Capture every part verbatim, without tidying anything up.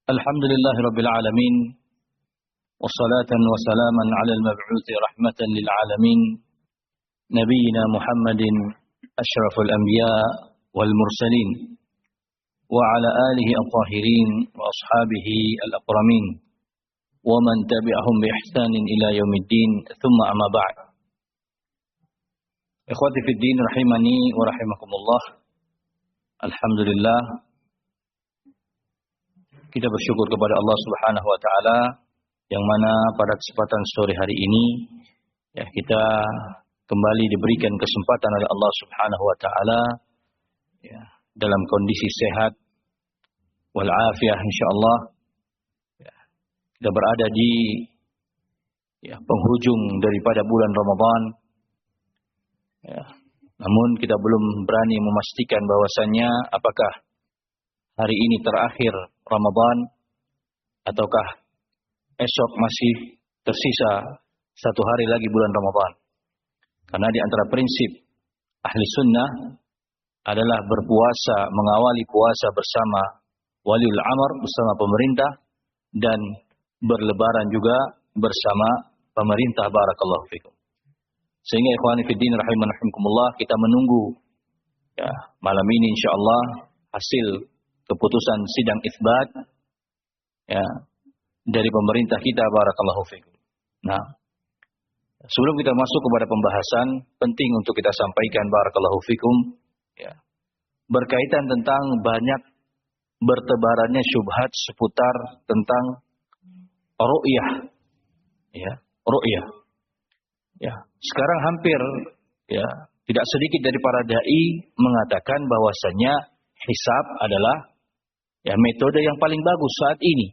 Alhamdulillahirabbil alamin wassalatan wassalaman 'alal mab'uts rahmatan lil alamin nabiyyina Muhammadin asyraful anbiya wal mursalin wa 'ala alihi at-tahirin wa ashabihi al-akramin wa man tabi'ahum bi ihsanin ila yaumiddin thumma amma ba'd. Ikhwati fid din rahimani wa rahimakumullah. Alhamdulillah, kita bersyukur kepada Allah Subhanahu wa taala yang mana pada kesempatan sore hari ini ya kita kembali diberikan kesempatan oleh Allah Subhanahu wa taala ya dalam kondisi sehat wal afiyah insyaallah ya, kita berada di ya penghujung daripada bulan Ramadan ya, namun kita belum berani memastikan bahwasannya apakah hari ini terakhir Ramadan ataukah esok masih tersisa satu hari lagi bulan Ramadan. Karena di antara prinsip ahli sunnah adalah berpuasa, mengawali puasa bersama waliul amr, bersama pemerintah, dan berlebaran juga bersama pemerintah. Barakallahu fikum. Sehingga ikhwani fiddin rahimanahumullah, kita menunggu ya malam ini insyaallah hasil keputusan sidang isbat ya dari pemerintah kita. Barakallahu fikum. Nah, sebelum kita masuk kepada pembahasan, penting untuk kita sampaikan barakallahu fikum ya, berkaitan tentang banyak bertebarannya syubhat seputar tentang ru'yah ya, ru'yah. Ya, sekarang hampir ya tidak sedikit dari para dai mengatakan bahwasanya hisab adalah ya metode yang paling bagus saat ini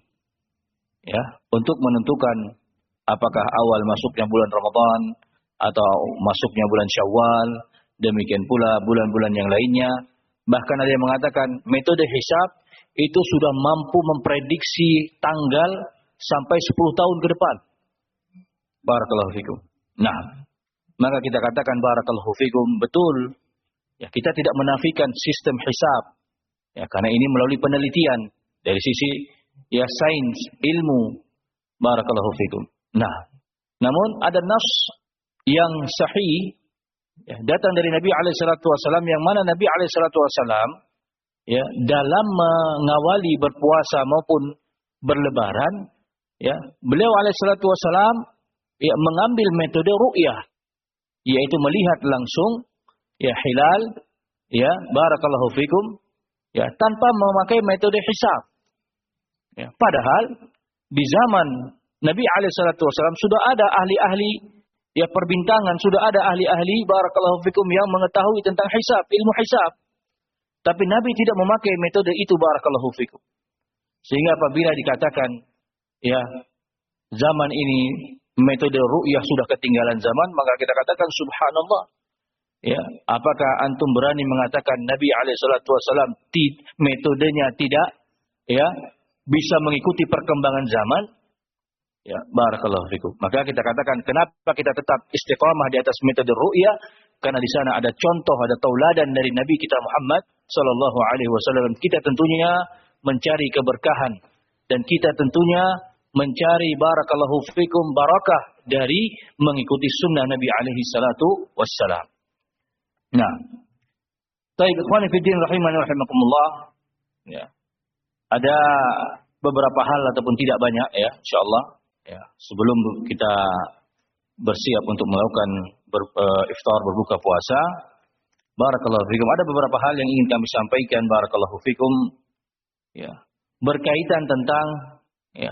ya untuk menentukan apakah awal masuknya bulan Ramadan atau masuknya bulan Syawal, demikian pula bulan-bulan yang lainnya. Bahkan ada yang mengatakan metode hisab itu sudah mampu memprediksi tanggal sampai sepuluh tahun ke depan. Barakallahu fikum. Nah, maka kita katakan barakallahu fikum, betul ya, kita tidak menafikan sistem hisab ya, karena ini melalui penelitian dari sisi ya sains, ilmu. Barakallahu fikum. Nah, namun ada nas yang sahih ya, datang dari Nabi alaihi salatu wasallam, yang mana Nabi alaihi salatu wasallam ya dalam mengawali berpuasa maupun berlebaran ya, beliau alaihi salatu wasallam ya mengambil metode ru'yah, yaitu melihat langsung ya hilal ya, barakallahu fikum ya, tanpa memakai metode hisab. Ya, padahal di zaman Nabi alaihi salatu wasallam sudah ada ahli-ahli ya perbintangan, sudah ada ahli-ahli barakallahu fikum yang mengetahui tentang hisab, ilmu hisab. Tapi Nabi tidak memakai metode itu barakallahu fikum. Sehingga apabila dikatakan ya zaman ini metode ru'yah sudah ketinggalan zaman, maka kita katakan subhanallah. Ya, apakah antum berani mengatakan Nabi alaihi salatu wasallam metodenya tidak ya bisa mengikuti perkembangan zaman? Ya, barakallahu fikum. Maka kita katakan kenapa kita tetap istiqamah di atas metode ru'yah? Karena di sana ada contoh, ada tauladan dari Nabi kita Muhammad sallallahu alaihi wasallam. Kita tentunya mencari keberkahan dan kita tentunya mencari barakallahu fikum barakah dari mengikuti sunnah Nabi alaihi salatu wassalam. Nah, baik ikhwani fiddin rahimani rahimakumullah ya. Ada beberapa hal ataupun tidak banyak ya insyaallah ya, sebelum kita bersiap untuk melakukan ber, uh, iftar berbuka puasa, barakallahu fikum, ada beberapa hal yang ingin kami sampaikan barakallahu fikum ya, berkaitan tentang ya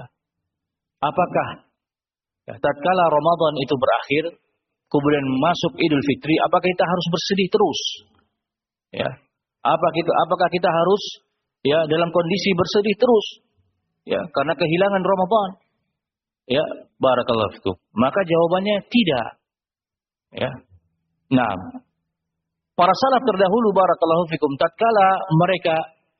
apakah ya, tatkala Ramadan itu berakhir kemudian masuk Idul Fitri, apakah kita harus bersedih terus? Ya. Apa kita apakah kita harus ya dalam kondisi bersedih terus? Ya, karena kehilangan Ramadan. Ya, barakallahu fikum. Maka jawabannya tidak. Ya. Nah, para salaf terdahulu barakallahu fikum, tatkala mereka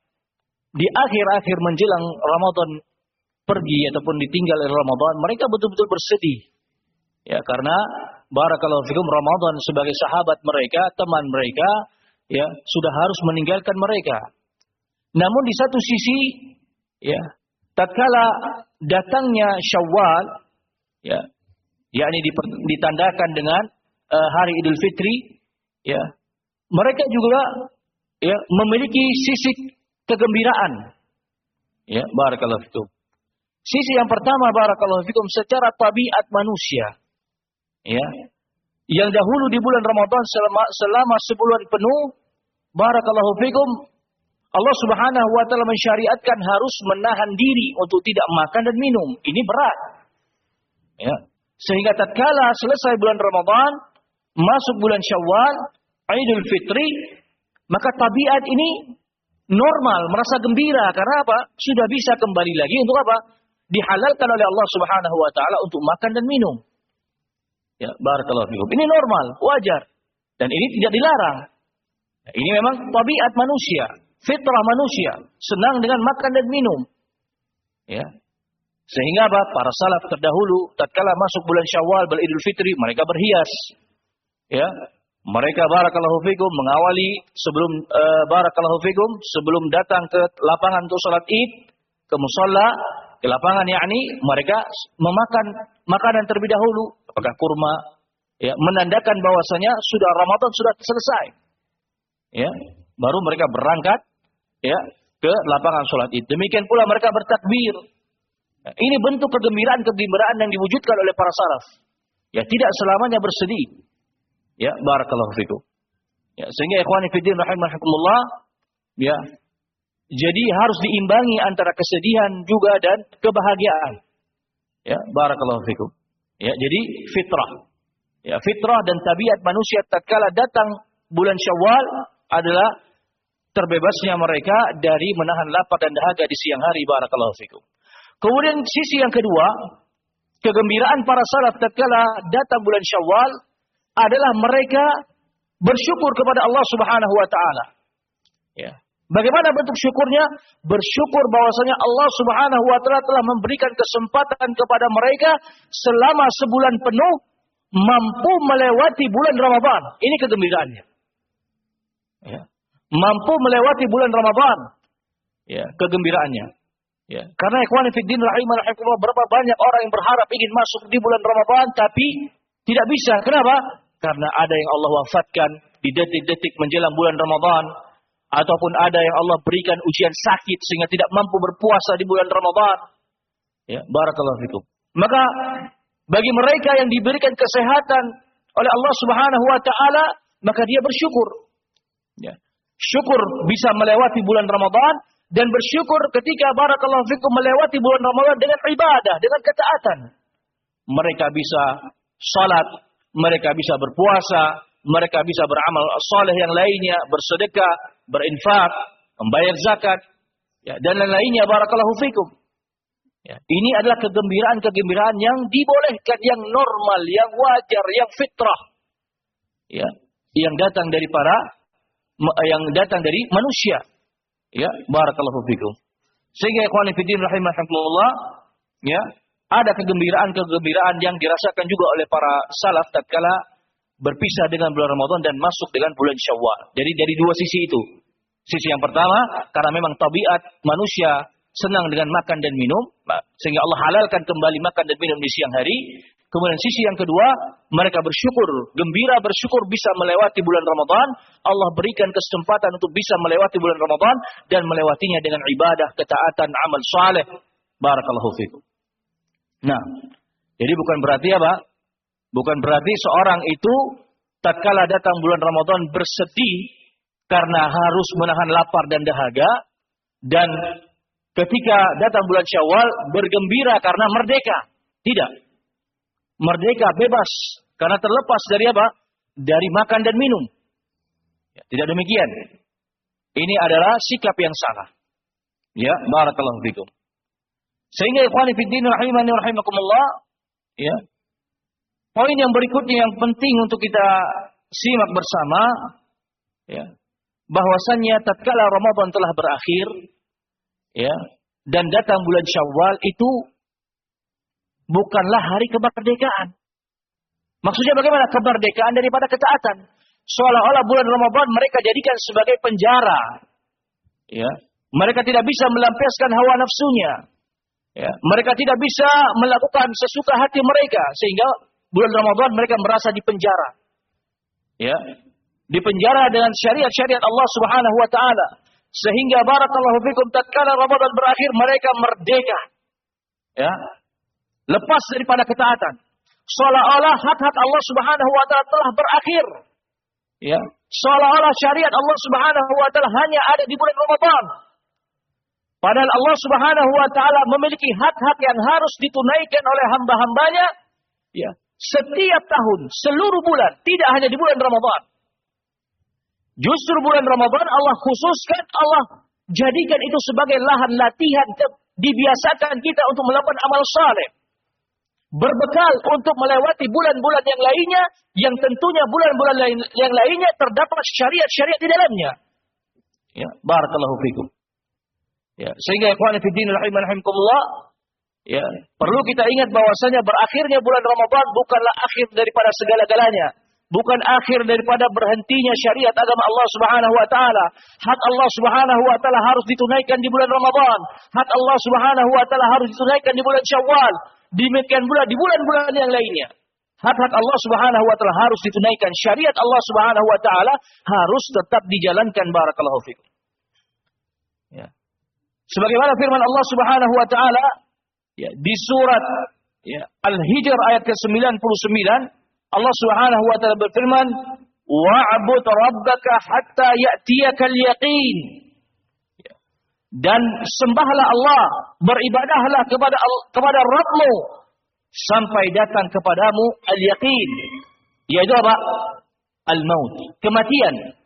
di akhir-akhir menjelang Ramadan pergi ataupun ditinggal oleh Ramadan, mereka betul-betul bersedih. Ya, karena barakallahu fikum Ramadan sebagai sahabat mereka, teman mereka, ya, sudah harus meninggalkan mereka. Namun di satu sisi, ya, tatkala datangnya Syawal, ya, yakni ditandakan dengan uh, hari Idul Fitri, ya, mereka juga ya memiliki sisi kegembiraan. Ya, barakallahu fikum. Sisi yang pertama, barakallahu fikum, secara tabiat manusia, ya, yang dahulu di bulan Ramadan selama, selama sebulan penuh, barakallahu fikum, Allah Subhanahu wa taala mensyariatkan harus menahan diri untuk tidak makan dan minum. Ini berat. Ya. Sehingga tatkala selesai bulan Ramadan, masuk bulan Syawal, Idul Fitri, maka tabiat ini normal, merasa gembira karena apa? Sudah bisa kembali lagi untuk apa? Dihalalkan oleh Allah Subhanahu wa taala untuk makan dan minum. Ya, barakallahu fikum. Ini normal, wajar. Dan ini tidak dilarang. Nah, ini memang tabiat manusia, fitrah manusia, senang dengan makan dan minum. Ya. Sehingga apa? Para salaf terdahulu tatkala masuk bulan Syawal, bulan Idul Fitri, mereka berhias. Ya. Mereka barakallahu fikum mengawali sebelum uh, barakallahu fikum sebelum datang ke lapangan untuk salat Id, ke musalla, ke lapangan yakni mereka memakan makanan terlebih dahulu, apakah kurma, ya, menandakan bahwasanya sudah Ramadan sudah selesai. Ya, baru mereka berangkat ya ke lapangan salat Id. Demikian pula mereka bertakbir. Nah, ini bentuk kegembiraan-kegembiraan yang diwujudkan oleh para salaf. Ya, tidak selamanya bersedih. Ya, barakallahu fikum. Ya, sehingga ikhwani fiddin rahimakumullah, ya, jadi harus diimbangi antara kesedihan juga dan kebahagiaan. Ya, barakallahu fikum. Ya, jadi fitrah. Ya, fitrah dan tabiat manusia tatkala datang bulan Syawal adalah terbebasnya mereka dari menahan lapar dan dahaga di siang hari, barakallahu fikum. Kemudian sisi yang kedua, kegembiraan para salaf tatkala datang bulan Syawal adalah mereka bersyukur kepada Allah Subhanahu wa taala. Ya. Bagaimana bentuk syukurnya? Bersyukur bahwasanya Allah Subhanahu wa taala telah memberikan kesempatan kepada mereka selama sebulan penuh mampu melewati bulan Ramadan. Ini kegembiraannya. Ya. Mampu melewati bulan Ramadan. Ya, kegembiraannya. Ya. Karena ikhwan fillah rahimakumullah, berapa banyak orang yang berharap ingin masuk di bulan Ramadan tapi tidak bisa. Kenapa? Karena ada yang Allah wafatkan di detik-detik menjelang bulan Ramadan, ataupun ada yang Allah berikan ujian sakit sehingga tidak mampu berpuasa di bulan Ramadan. Ya, barakallahu fikum. Maka bagi mereka yang diberikan kesehatan oleh Allah Subhanahu wa taala, maka dia bersyukur. Ya. Syukur bisa melewati bulan Ramadan dan bersyukur ketika barakallahu fikum melewati bulan Ramadan dengan ibadah, dengan ketaatan. Mereka bisa salat, mereka bisa berpuasa, mereka bisa beramal saleh yang lainnya, bersedekah, berinfak, membayar zakat, ya, dan lain-lainnya, barakallahu fikum. Ya, ini adalah kegembiraan-kegembiraan yang dibolehkan, yang normal, yang wajar, yang fitrah. Ya, yang datang dari para yang datang dari manusia. Ya, barakallahu fikum. Sehingga ikhwan fillah rahimakumullah, ya, ada kegembiraan-kegembiraan yang dirasakan juga oleh para salaf tatkala berpisah dengan bulan Ramadan dan masuk dengan bulan Syawal. Jadi dari dua sisi itu. Sisi yang pertama, karena memang tabiat manusia senang dengan makan dan minum, sehingga Allah halalkan kembali makan dan minum di siang hari. Kemudian sisi yang kedua, mereka bersyukur, gembira bersyukur bisa melewati bulan Ramadan. Allah berikan kesempatan untuk bisa melewati bulan Ramadan dan melewatinya dengan ibadah, ketaatan, amal saleh. Barakallahu fikum. Nah, jadi bukan berarti apa? Bukan berarti seorang itu tatkala datang bulan Ramadan bersedih karena harus menahan lapar dan dahaga, dan ketika datang bulan Syawal bergembira karena merdeka. Tidak. Merdeka, bebas, karena terlepas dari apa? Dari makan dan minum. Ya, tidak demikian. Ini adalah sikap yang salah. Ya, barakallahu fikum. Sehingga ikhwani fiddin rahimani rahimakumullah, ya. Poin yang berikutnya yang penting untuk kita simak bersama, ya, bahwasannya tatkala Ramadan telah berakhir, ya, dan datang bulan Syawal itu bukanlah hari kemerdekaan. Maksudnya bagaimana? Kemerdekaan daripada ketaatan. Seolah-olah bulan Ramadan mereka jadikan sebagai penjara. Ya. Mereka tidak bisa melampiaskan hawa nafsunya. Ya, mereka tidak bisa melakukan sesuka hati mereka sehingga bulan Ramadan mereka merasa dipenjara. Ya, dipenjara dengan syariat-syariat Allah Subhanahu wa taala. Sehingga barakallahu fikum tatkala Ramadan berakhir mereka merdeka. Ya. Lepas daripada ketaatan. Seolah-olah hak-hak Allah Subhanahu wa taala telah berakhir. Ya. Seolah-olah syariat Allah Subhanahu wa taala hanya ada di bulan Ramadan. Padahal Allah Subhanahu wa taala memiliki hak-hak yang harus ditunaikan oleh hamba-hambanya, ya, setiap tahun, seluruh bulan, tidak hanya di bulan Ramadan. Justru bulan Ramadan Allah khususkan, Allah jadikan itu sebagai lahan latihan, dibiasakan kita untuk melakukan amal saleh. Berbekal untuk melewati bulan-bulan yang lainnya, yang tentunya bulan-bulan lain, yang lainnya terdapat syariat-syariat di dalamnya. Ya, barakallahu fikum. Ya, sehingga ikhwan fillah rahimakumullah, ya, perlu kita ingat bahwasanya berakhirnya bulan Ramadan bukanlah akhir daripada segala-galanya. Bukan akhir daripada berhentinya syariat agama Allah Subhanahu wa taala. Hak Allah Subhanahu wa taala harus ditunaikan di bulan Ramadan. Hak Allah Subhanahu wa taala harus ditunaikan di bulan Syawal. Demikian pula di bulan-bulan yang lainnya. Hak-hak Allah Subhanahu wa taala harus ditunaikan. Syariat Allah Subhanahu wa taala harus tetap dijalankan, barakallahu fikum. Ya. Sebagaimana firman Allah Subhanahu wa taala, ya, di surat, ya, Al-Hijr ayat ke sembilan puluh sembilan, Allah Subhanahu wa taala berfirman, "Wa'bud rabbaka hatta ya'tiyakal yaqin." Dan sembahlah Allah, beribadahlah kepada kepada Rabb-Mu sampai datang kepadamu al-yaqin. Yaitu apa? Al-maut, kematian.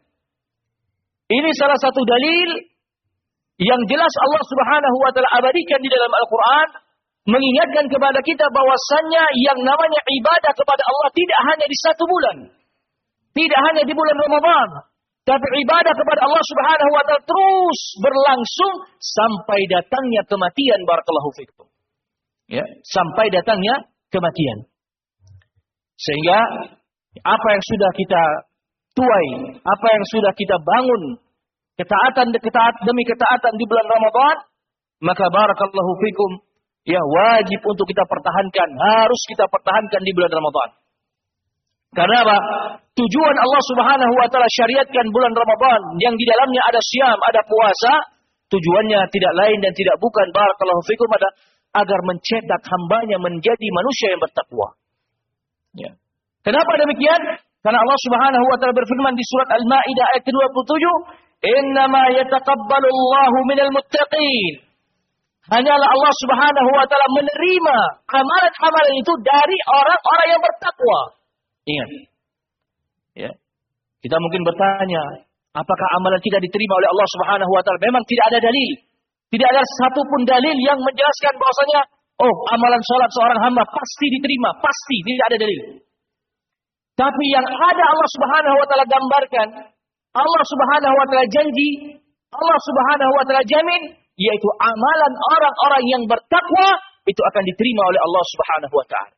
Ini salah satu dalil yang jelas Allah Subhanahu wa taala abadikan di dalam Al-Qur'an, mengingatkan kepada kita bahwasannya yang namanya ibadah kepada Allah tidak hanya di satu bulan. Tidak hanya di bulan Ramadan. Tapi ibadah kepada Allah Subhanahu wa taala terus berlangsung sampai datangnya kematian, barakallahu fikum. Ya, sampai datangnya kematian. Sehingga apa yang sudah kita tuai, apa yang sudah kita bangun, ketaatan ketaat demi ketaatan di bulan Ramadan, maka barakallahu fikum, ya, wajib untuk kita pertahankan, harus kita pertahankan di bulan Ramadan. Karena apa? Tujuan Allah Subhanahu wa taala syariatkan bulan Ramadan yang di dalamnya ada siam, ada puasa, tujuannya tidak lain dan tidak bukan, barakallahu fikum, ada agar mencetak hambanya menjadi manusia yang bertakwa. Ya. Kenapa demikian? Karena Allah Subhanahu wa taala berfirman di surat Al-Maidah ayat ke dua puluh tujuh, "Innama yataqabbalullahu minal muttaqin." Hanyalah Allah Subhanahu wa taala menerima amalan-amalan itu dari orang-orang yang bertakwa. Ingat. Ya. Kita mungkin bertanya, apakah amalan tidak diterima oleh Allah Subhanahu wa taala? Memang tidak ada dalil. Tidak ada satupun dalil yang menjelaskan bahwasanya, oh, amalan salat seorang hamba pasti diterima, pasti, tidak ada dalil. Tapi yang ada Allah Subhanahu wa taala gambarkan, Allah Subhanahu wa taala janji, Allah Subhanahu wa taala jamin, yaitu amalan orang-orang yang bertakwa itu akan diterima oleh Allah Subhanahu wa taala.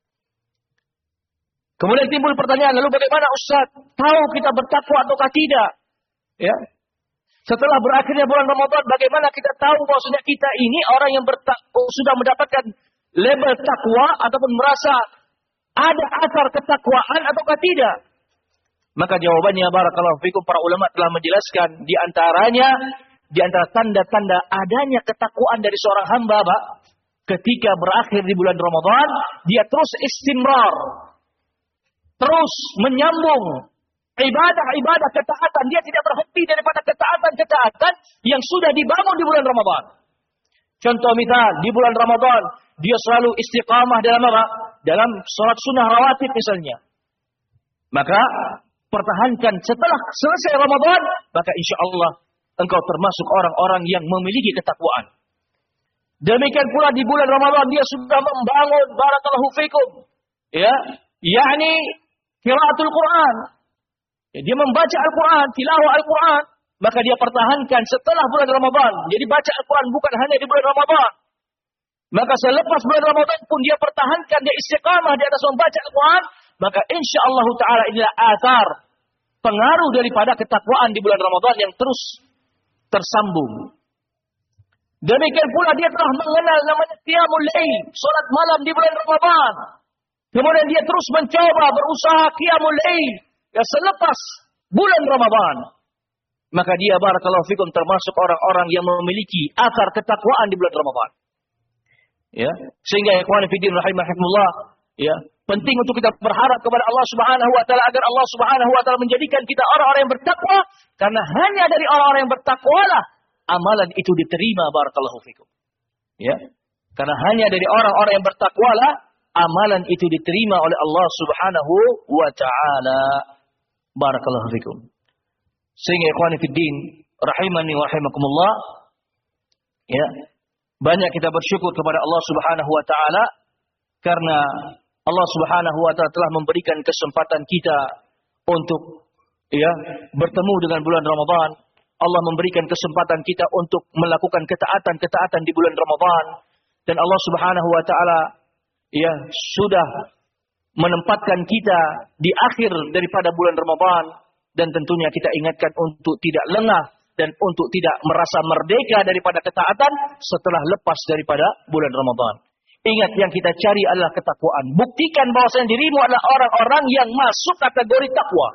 Kemudian timbul pertanyaan, lalu bagaimana Ustaz tahu kita bertakwa ataukah tidak? Ya. Setelah berakhirnya bulan Ramadan, bagaimana kita tahu bahwasanya kita ini orang yang bertakwa, sudah mendapatkan label takwa ataupun merasa ada asar ketakwaan ataukah tidak? Maka jawabannya, barakallahu fikum, para ulama telah menjelaskan di antaranya, di antara tanda-tanda adanya ketakwaan dari seorang hamba, Pak, ketika berakhir di bulan Ramadan, dia terus istimrar, terus menyambung ibadah-ibadah ketaatan. Dia tidak berhenti daripada ketaatan-ketaatan yang sudah dibangun di bulan Ramadan. Contoh misal, di bulan Ramadan, dia selalu istiqamah dalam apa? Dalam sholat sunnah rawatib misalnya. Maka, pertahankan setelah selesai Ramadan, maka insya Allah engkau termasuk orang-orang yang memiliki ketakwaan. Demikian pula di bulan Ramadan, dia sudah membangun, barakallahu fikum, ya, yakni qiraatul Quran. Ya, dia membaca Al-Quran, tilawah Al-Quran, maka dia pertahankan setelah bulan Ramadan. Jadi baca Al-Quran bukan hanya di bulan Ramadan. Maka selepas bulan Ramadan pun dia pertahankan, dia istiqamah di atas membaca Al-Quran, maka insya Allah Ta'ala inilah athar, pengaruh daripada ketakwaan di bulan Ramadan yang terus tersambung. Demikian pula dia telah mengenal namanya qiyamul lail, salat malam di bulan Ramadan. Kemudian dia terus mencoba berusaha qiyamul lail ya selepas bulan Ramadan. Maka dia barakallahu fikum termasuk orang-orang yang memiliki akar ketakwaan di bulan Ramadan. Ya, sehingga ikhwan fillah rahimakumullah, ya, penting untuk kita berharap kepada Allah Subhanahu wa taala agar Allah Subhanahu wa taala menjadikan kita orang-orang yang bertakwa, karena hanya dari orang-orang yang bertakwalah amalan itu diterima barakallahu fikum. Ya. Karena hanya dari orang-orang yang bertakwalah amalan itu diterima oleh Allah Subhanahu wa taala. Barakallahu fikum. Sehingga ikhwan fillah rahimani wa rahimakumullah, ya, banyak kita bersyukur kepada Allah Subhanahu wa taala karena Allah Subhanahu wa taala telah memberikan kesempatan kita untuk ya bertemu dengan bulan Ramadan. Allah memberikan kesempatan kita untuk melakukan ketaatan-ketaatan di bulan Ramadan, dan Allah Subhanahu wa taala ya sudah menempatkan kita di akhir daripada bulan Ramadan, dan tentunya kita ingatkan untuk tidak lengah dan untuk tidak merasa merdeka daripada ketaatan setelah lepas daripada bulan Ramadan. Ingat, yang kita cari adalah ketakwaan. Buktikan bahwasanya dirimu adalah orang-orang yang masuk kategori takwa.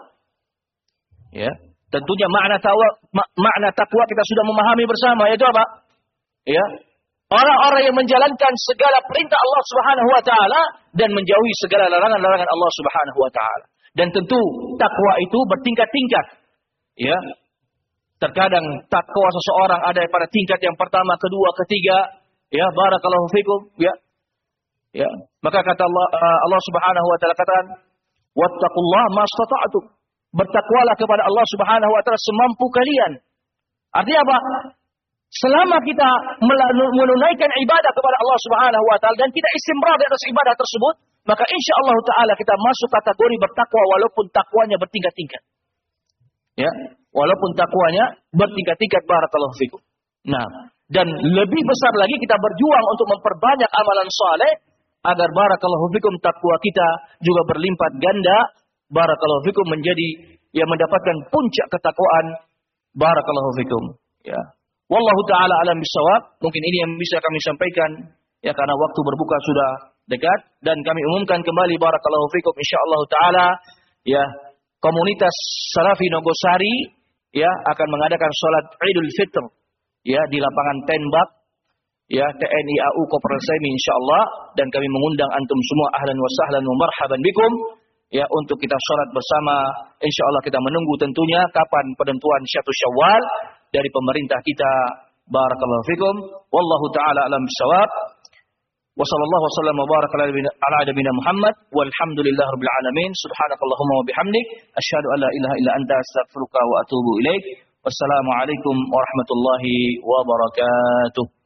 Ya, tentunya makna takwa, mak, makna takwa kita sudah memahami bersama, yaitu apa? Ya, orang-orang yang menjalankan segala perintah Allah Subhanahu wa taala dan menjauhi segala larangan-larangan Allah Subhanahu wa taala. Dan tentu takwa itu bertingkat-tingkat. Ya. Terkadang takwa seseorang ada pada tingkat yang pertama, kedua, ketiga, ya, barakallahu fikum, ya. Ya. Maka kata Allah, Allah Subhanahu wa taala katakan, "Wattaqullaha mastata'tum." Bertakwalah kepada Allah Subhanahu wa taala semampu kalian. Artinya apa? Selama kita menunaikan ibadah kepada Allah Subhanahu wa taala dan kita istimrar di atas ibadah tersebut, maka insya Allah taala kita masuk kategori bertakwa walaupun takwanya bertingkat-tingkat. Ya, walaupun takwanya bertingkat-tingkat, barakallahu fikum. Nah, dan lebih besar lagi kita berjuang untuk memperbanyak amalan saleh agar barakallahu fikum takwa kita juga berlipat ganda, barakallahu fikum, menjadi yang mendapatkan puncak ketakwaan, barakallahu fikum. Ya. Wallahu taala alam bisawab. Mungkin ini yang bisa kami sampaikan ya, karena waktu berbuka sudah dekat, dan kami umumkan kembali barakallahu fikum insyaallah taala ya, komunitas Salafi Nogosari ya akan mengadakan salat Idul Fitr ya di lapangan tembak ya T N I A U Koperasi Semi insyaallah, dan kami mengundang antum semua ahlan wa sahlan wa marhaban bikum ya untuk kita salat bersama. Insyaallah kita menunggu tentunya kapan penentuan satu Syawal dari pemerintah kita. Barakallahu fikum. Wallahu taala alam bisawab. Wa sallallahu wasallam wa baraka ala nabiyina Muhammad walhamdulillahi rabbil alamin. Subhanakallahumma wa bihamdik asyhadu an la ilaha illa anta astaghfiruka wa atubu ilaik. Wassalamu alaikum warahmatullahi wabarakatuh.